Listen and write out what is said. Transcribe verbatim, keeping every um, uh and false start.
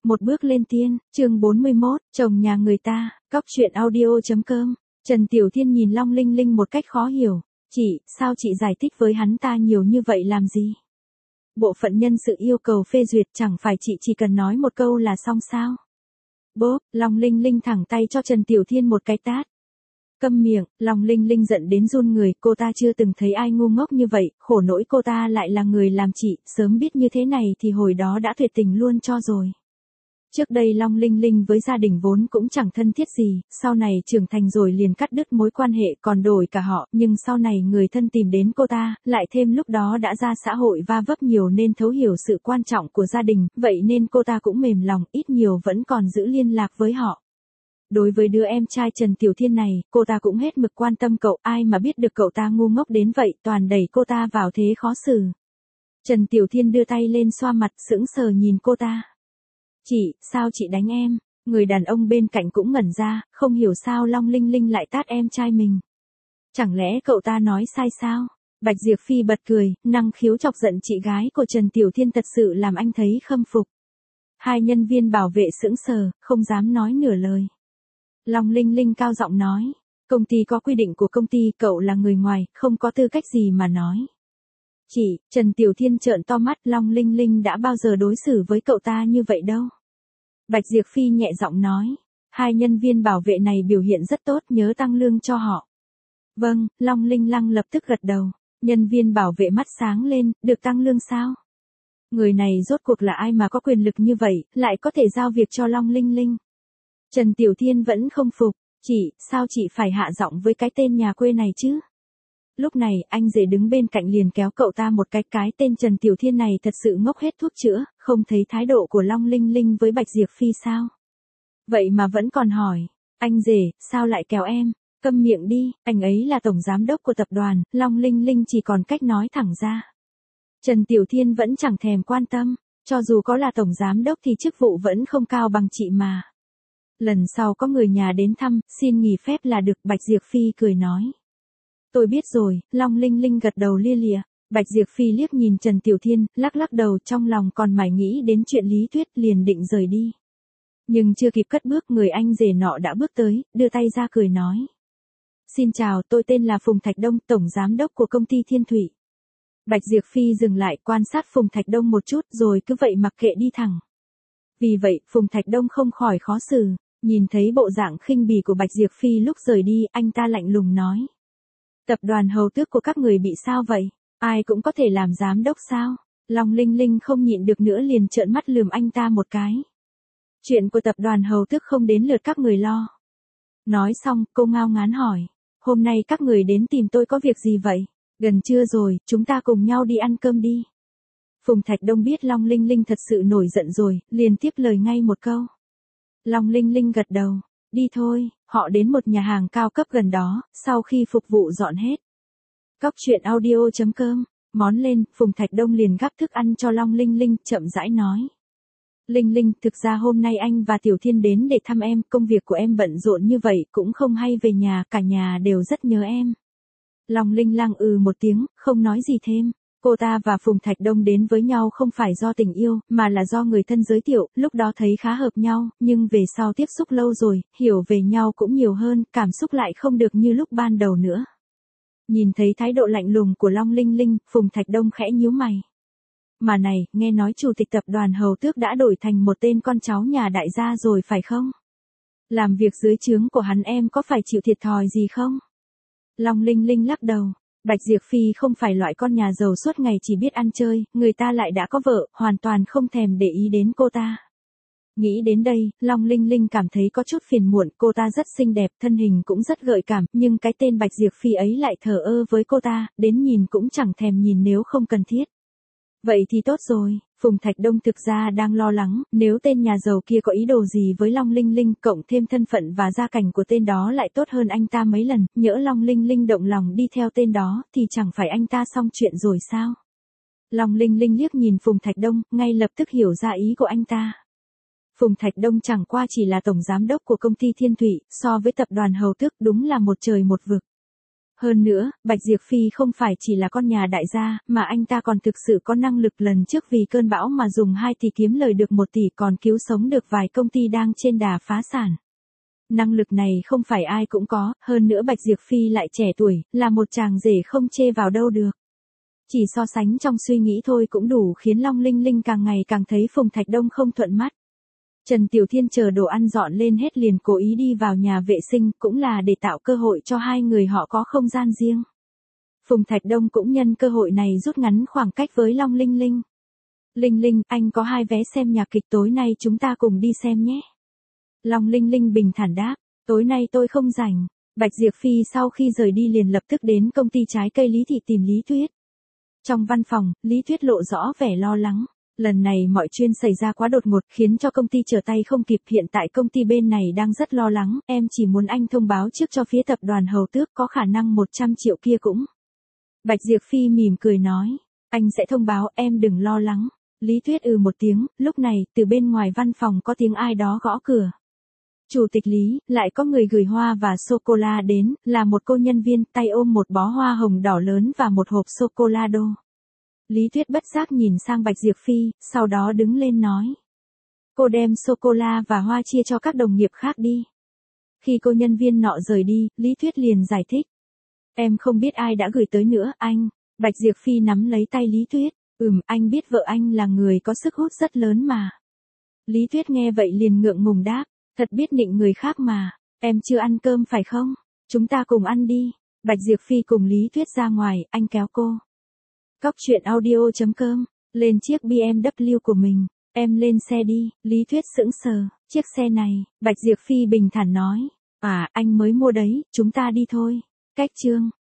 Một bước lên tiên, chương bốn mươi mốt, chồng nhà người ta, cóc truyện audio chấm com. Trần Tiểu Thiên nhìn Long Linh Linh một cách khó hiểu. Chị, sao chị giải thích với hắn ta nhiều như vậy làm gì? Bộ phận nhân sự yêu cầu phê duyệt, chẳng phải chị chỉ cần nói một câu là xong sao? Bốp, Long Linh Linh thẳng tay cho Trần Tiểu Thiên một cái tát. Câm miệng, Long Linh Linh giận đến run người, cô ta chưa từng thấy ai ngu ngốc như vậy, khổ nỗi cô ta lại là người làm chị, sớm biết như thế này thì hồi đó đã tuyệt tình luôn cho rồi. Trước đây Long Linh Linh với gia đình vốn cũng chẳng thân thiết gì, sau này trưởng thành rồi liền cắt đứt mối quan hệ còn đổi cả họ, nhưng sau này người thân tìm đến cô ta, lại thêm lúc đó đã ra xã hội va vấp nhiều nên thấu hiểu sự quan trọng của gia đình, vậy nên cô ta cũng mềm lòng, ít nhiều vẫn còn giữ liên lạc với họ. Đối với đứa em trai Trần Tiểu Thiên này, cô ta cũng hết mực quan tâm cậu, ai mà biết được cậu ta ngu ngốc đến vậy, toàn đẩy cô ta vào thế khó xử. Trần Tiểu Thiên đưa tay lên xoa mặt, sững sờ nhìn cô ta. Chị, sao chị đánh em? Người đàn ông bên cạnh cũng ngẩn ra, không hiểu sao Long Linh Linh lại tát em trai mình. Chẳng lẽ cậu ta nói sai sao? Bạch Diệp Phi bật cười, năng khiếu chọc giận chị gái của Trần Tiểu Thiên thật sự làm anh thấy khâm phục. Hai nhân viên bảo vệ sững sờ, không dám nói nửa lời. Long Linh Linh cao giọng nói, công ty có quy định của công ty, cậu là người ngoài, không có tư cách gì mà nói. Chị, Trần Tiểu Thiên trợn to mắt, Long Linh Linh đã bao giờ đối xử với cậu ta như vậy đâu. Bạch Diệp Phi nhẹ giọng nói, hai nhân viên bảo vệ này biểu hiện rất tốt, nhớ tăng lương cho họ. Vâng, Long Linh Lăng lập tức gật đầu, nhân viên bảo vệ mắt sáng lên, được tăng lương sao? Người này rốt cuộc là ai mà có quyền lực như vậy, lại có thể giao việc cho Long Linh Linh? Trần Tiểu Thiên vẫn không phục, chị, sao chị phải hạ giọng với cái tên nhà quê này chứ? Lúc này, anh rể đứng bên cạnh liền kéo cậu ta một cái, cái tên Trần Tiểu Thiên này thật sự ngốc hết thuốc chữa, không thấy thái độ của Long Linh Linh với Bạch Diệp Phi sao? Vậy mà vẫn còn hỏi, anh rể, sao lại kéo em? Câm miệng đi, anh ấy là tổng giám đốc của tập đoàn, Long Linh Linh chỉ còn cách nói thẳng ra. Trần Tiểu Thiên vẫn chẳng thèm quan tâm, cho dù có là tổng giám đốc thì chức vụ vẫn không cao bằng chị mà. Lần sau có người nhà đến thăm, xin nghỉ phép là được, Bạch Diệp Phi cười nói. Tôi biết rồi, Long Linh Linh gật đầu lia lịa. Bạch Diệp Phi liếc nhìn Trần Tiểu Thiên, lắc lắc đầu, trong lòng còn mải nghĩ đến chuyện Lý Tuyết, liền định rời đi. Nhưng chưa kịp cất bước, người anh rể nọ đã bước tới, đưa tay ra cười nói. Xin chào, tôi tên là Phùng Thạch Đông, tổng giám đốc của công ty Thiên Thủy. Bạch Diệp Phi dừng lại quan sát Phùng Thạch Đông một chút rồi cứ vậy mặc kệ đi thẳng. Vì vậy, Phùng Thạch Đông không khỏi khó xử, nhìn thấy bộ dạng khinh bỉ của Bạch Diệp Phi lúc rời đi, anh ta lạnh lùng nói. Tập đoàn hầu tước của các người bị sao vậy? Ai cũng có thể làm giám đốc sao? Long Linh Linh không nhịn được nữa liền trợn mắt lườm anh ta một cái. Chuyện của tập đoàn hầu tước không đến lượt các người lo. Nói xong, cô ngao ngán hỏi. Hôm nay các người đến tìm tôi có việc gì vậy? Gần trưa rồi, chúng ta cùng nhau đi ăn cơm đi. Phùng Thạch Đông biết Long Linh Linh thật sự nổi giận rồi, liền tiếp lời ngay một câu. Long Linh Linh gật đầu. Đi thôi, họ đến một nhà hàng cao cấp gần đó, sau khi phục vụ dọn hết. Cóc truyện audio chấm com, món lên, Phùng Thạch Đông liền gắp thức ăn cho Long Linh Linh, chậm rãi nói. Linh Linh, thực ra hôm nay anh và Tiểu Thiên đến để thăm em, công việc của em bận rộn như vậy, cũng không hay về nhà, cả nhà đều rất nhớ em. Long Linh Lăng ừ một tiếng, không nói gì thêm. Cô ta và Phùng Thạch Đông đến với nhau không phải do tình yêu, mà là do người thân giới thiệu, lúc đó thấy khá hợp nhau, nhưng về sau tiếp xúc lâu rồi, hiểu về nhau cũng nhiều hơn, cảm xúc lại không được như lúc ban đầu nữa. Nhìn thấy thái độ lạnh lùng của Long Linh Linh, Phùng Thạch Đông khẽ nhíu mày. Mà này, nghe nói chủ tịch tập đoàn hầu tước đã đổi thành một tên con cháu nhà đại gia rồi phải không? Làm việc dưới trướng của hắn em có phải chịu thiệt thòi gì không? Long Linh Linh lắc đầu. Bạch Diệp Phi không phải loại con nhà giàu suốt ngày chỉ biết ăn chơi, người ta lại đã có vợ, hoàn toàn không thèm để ý đến cô ta. Nghĩ đến đây, Long Linh Linh cảm thấy có chút phiền muộn, cô ta rất xinh đẹp, thân hình cũng rất gợi cảm, nhưng cái tên Bạch Diệp Phi ấy lại thờ ơ với cô ta, đến nhìn cũng chẳng thèm nhìn nếu không cần thiết. Vậy thì tốt rồi, Phùng Thạch Đông thực ra đang lo lắng, nếu tên nhà giàu kia có ý đồ gì với Long Linh Linh, cộng thêm thân phận và gia cảnh của tên đó lại tốt hơn anh ta mấy lần, nhỡ Long Linh Linh động lòng đi theo tên đó, thì chẳng phải anh ta xong chuyện rồi sao? Long Linh Linh liếc nhìn Phùng Thạch Đông, ngay lập tức hiểu ra ý của anh ta. Phùng Thạch Đông chẳng qua chỉ là tổng giám đốc của công ty Thiên Thủy, so với tập đoàn hầu tước đúng là một trời một vực. Hơn nữa, Bạch Diệp Phi không phải chỉ là con nhà đại gia, mà anh ta còn thực sự có năng lực lần trước vì cơn bão mà dùng hai tỷ kiếm lời được một tỷ còn cứu sống được vài công ty đang trên đà phá sản. Năng lực này không phải ai cũng có, hơn nữa Bạch Diệp Phi lại trẻ tuổi, là một chàng rể không chê vào đâu được. Chỉ so sánh trong suy nghĩ thôi cũng đủ khiến Long Linh Linh càng ngày càng thấy Phùng Thạch Đông không thuận mắt. Trần Tiểu Thiên chờ đồ ăn dọn lên hết liền cố ý đi vào nhà vệ sinh, cũng là để tạo cơ hội cho hai người họ có không gian riêng. Phùng Thạch Đông cũng nhân cơ hội này rút ngắn khoảng cách với Long Linh Linh. Linh Linh, anh có hai vé xem nhạc kịch tối nay chúng ta cùng đi xem nhé. Long Linh Linh bình thản đáp, tối nay tôi không rảnh. Bạch Diệp Phi sau khi rời đi liền lập tức đến công ty trái cây Lý Thị tìm Lý Tuyết. Trong văn phòng, Lý Tuyết lộ rõ vẻ lo lắng. Lần này mọi chuyện xảy ra quá đột ngột khiến cho công ty trở tay không kịp, hiện tại công ty bên này đang rất lo lắng, em chỉ muốn anh thông báo trước cho phía tập đoàn Hầu Tước, có khả năng một trăm triệu kia cũng. Bạch Diệp Phi mỉm cười nói, anh sẽ thông báo, em đừng lo lắng. Lý Tuyết ừ một tiếng, lúc này, từ bên ngoài văn phòng có tiếng ai đó gõ cửa. Chủ tịch Lý, lại có người gửi hoa và sô-cô-la đến, là một cô nhân viên, tay ôm một bó hoa hồng đỏ lớn và một hộp sô-cô-la đô. Lý Tuyết bất giác nhìn sang Bạch Diệp Phi, sau đó đứng lên nói. Cô đem sô-cô-la và hoa chia cho các đồng nghiệp khác đi. Khi cô nhân viên nọ rời đi, Lý Tuyết liền giải thích. Em không biết ai đã gửi tới nữa, anh. Bạch Diệp Phi nắm lấy tay Lý Tuyết. Ừm, anh biết vợ anh là người có sức hút rất lớn mà. Lý Tuyết nghe vậy liền ngượng ngùng đáp. Thật biết nịnh người khác mà. Em chưa ăn cơm phải không? Chúng ta cùng ăn đi. Bạch Diệp Phi cùng Lý Tuyết ra ngoài, anh kéo cô. Cóc truyện audio chấm com, lên chiếc bê em vê của mình, em lên xe đi. Lý Tuyết sững sờ, chiếc xe này, Bạch Diệp Phi bình thản nói, à anh mới mua đấy, chúng ta đi thôi. Cách chương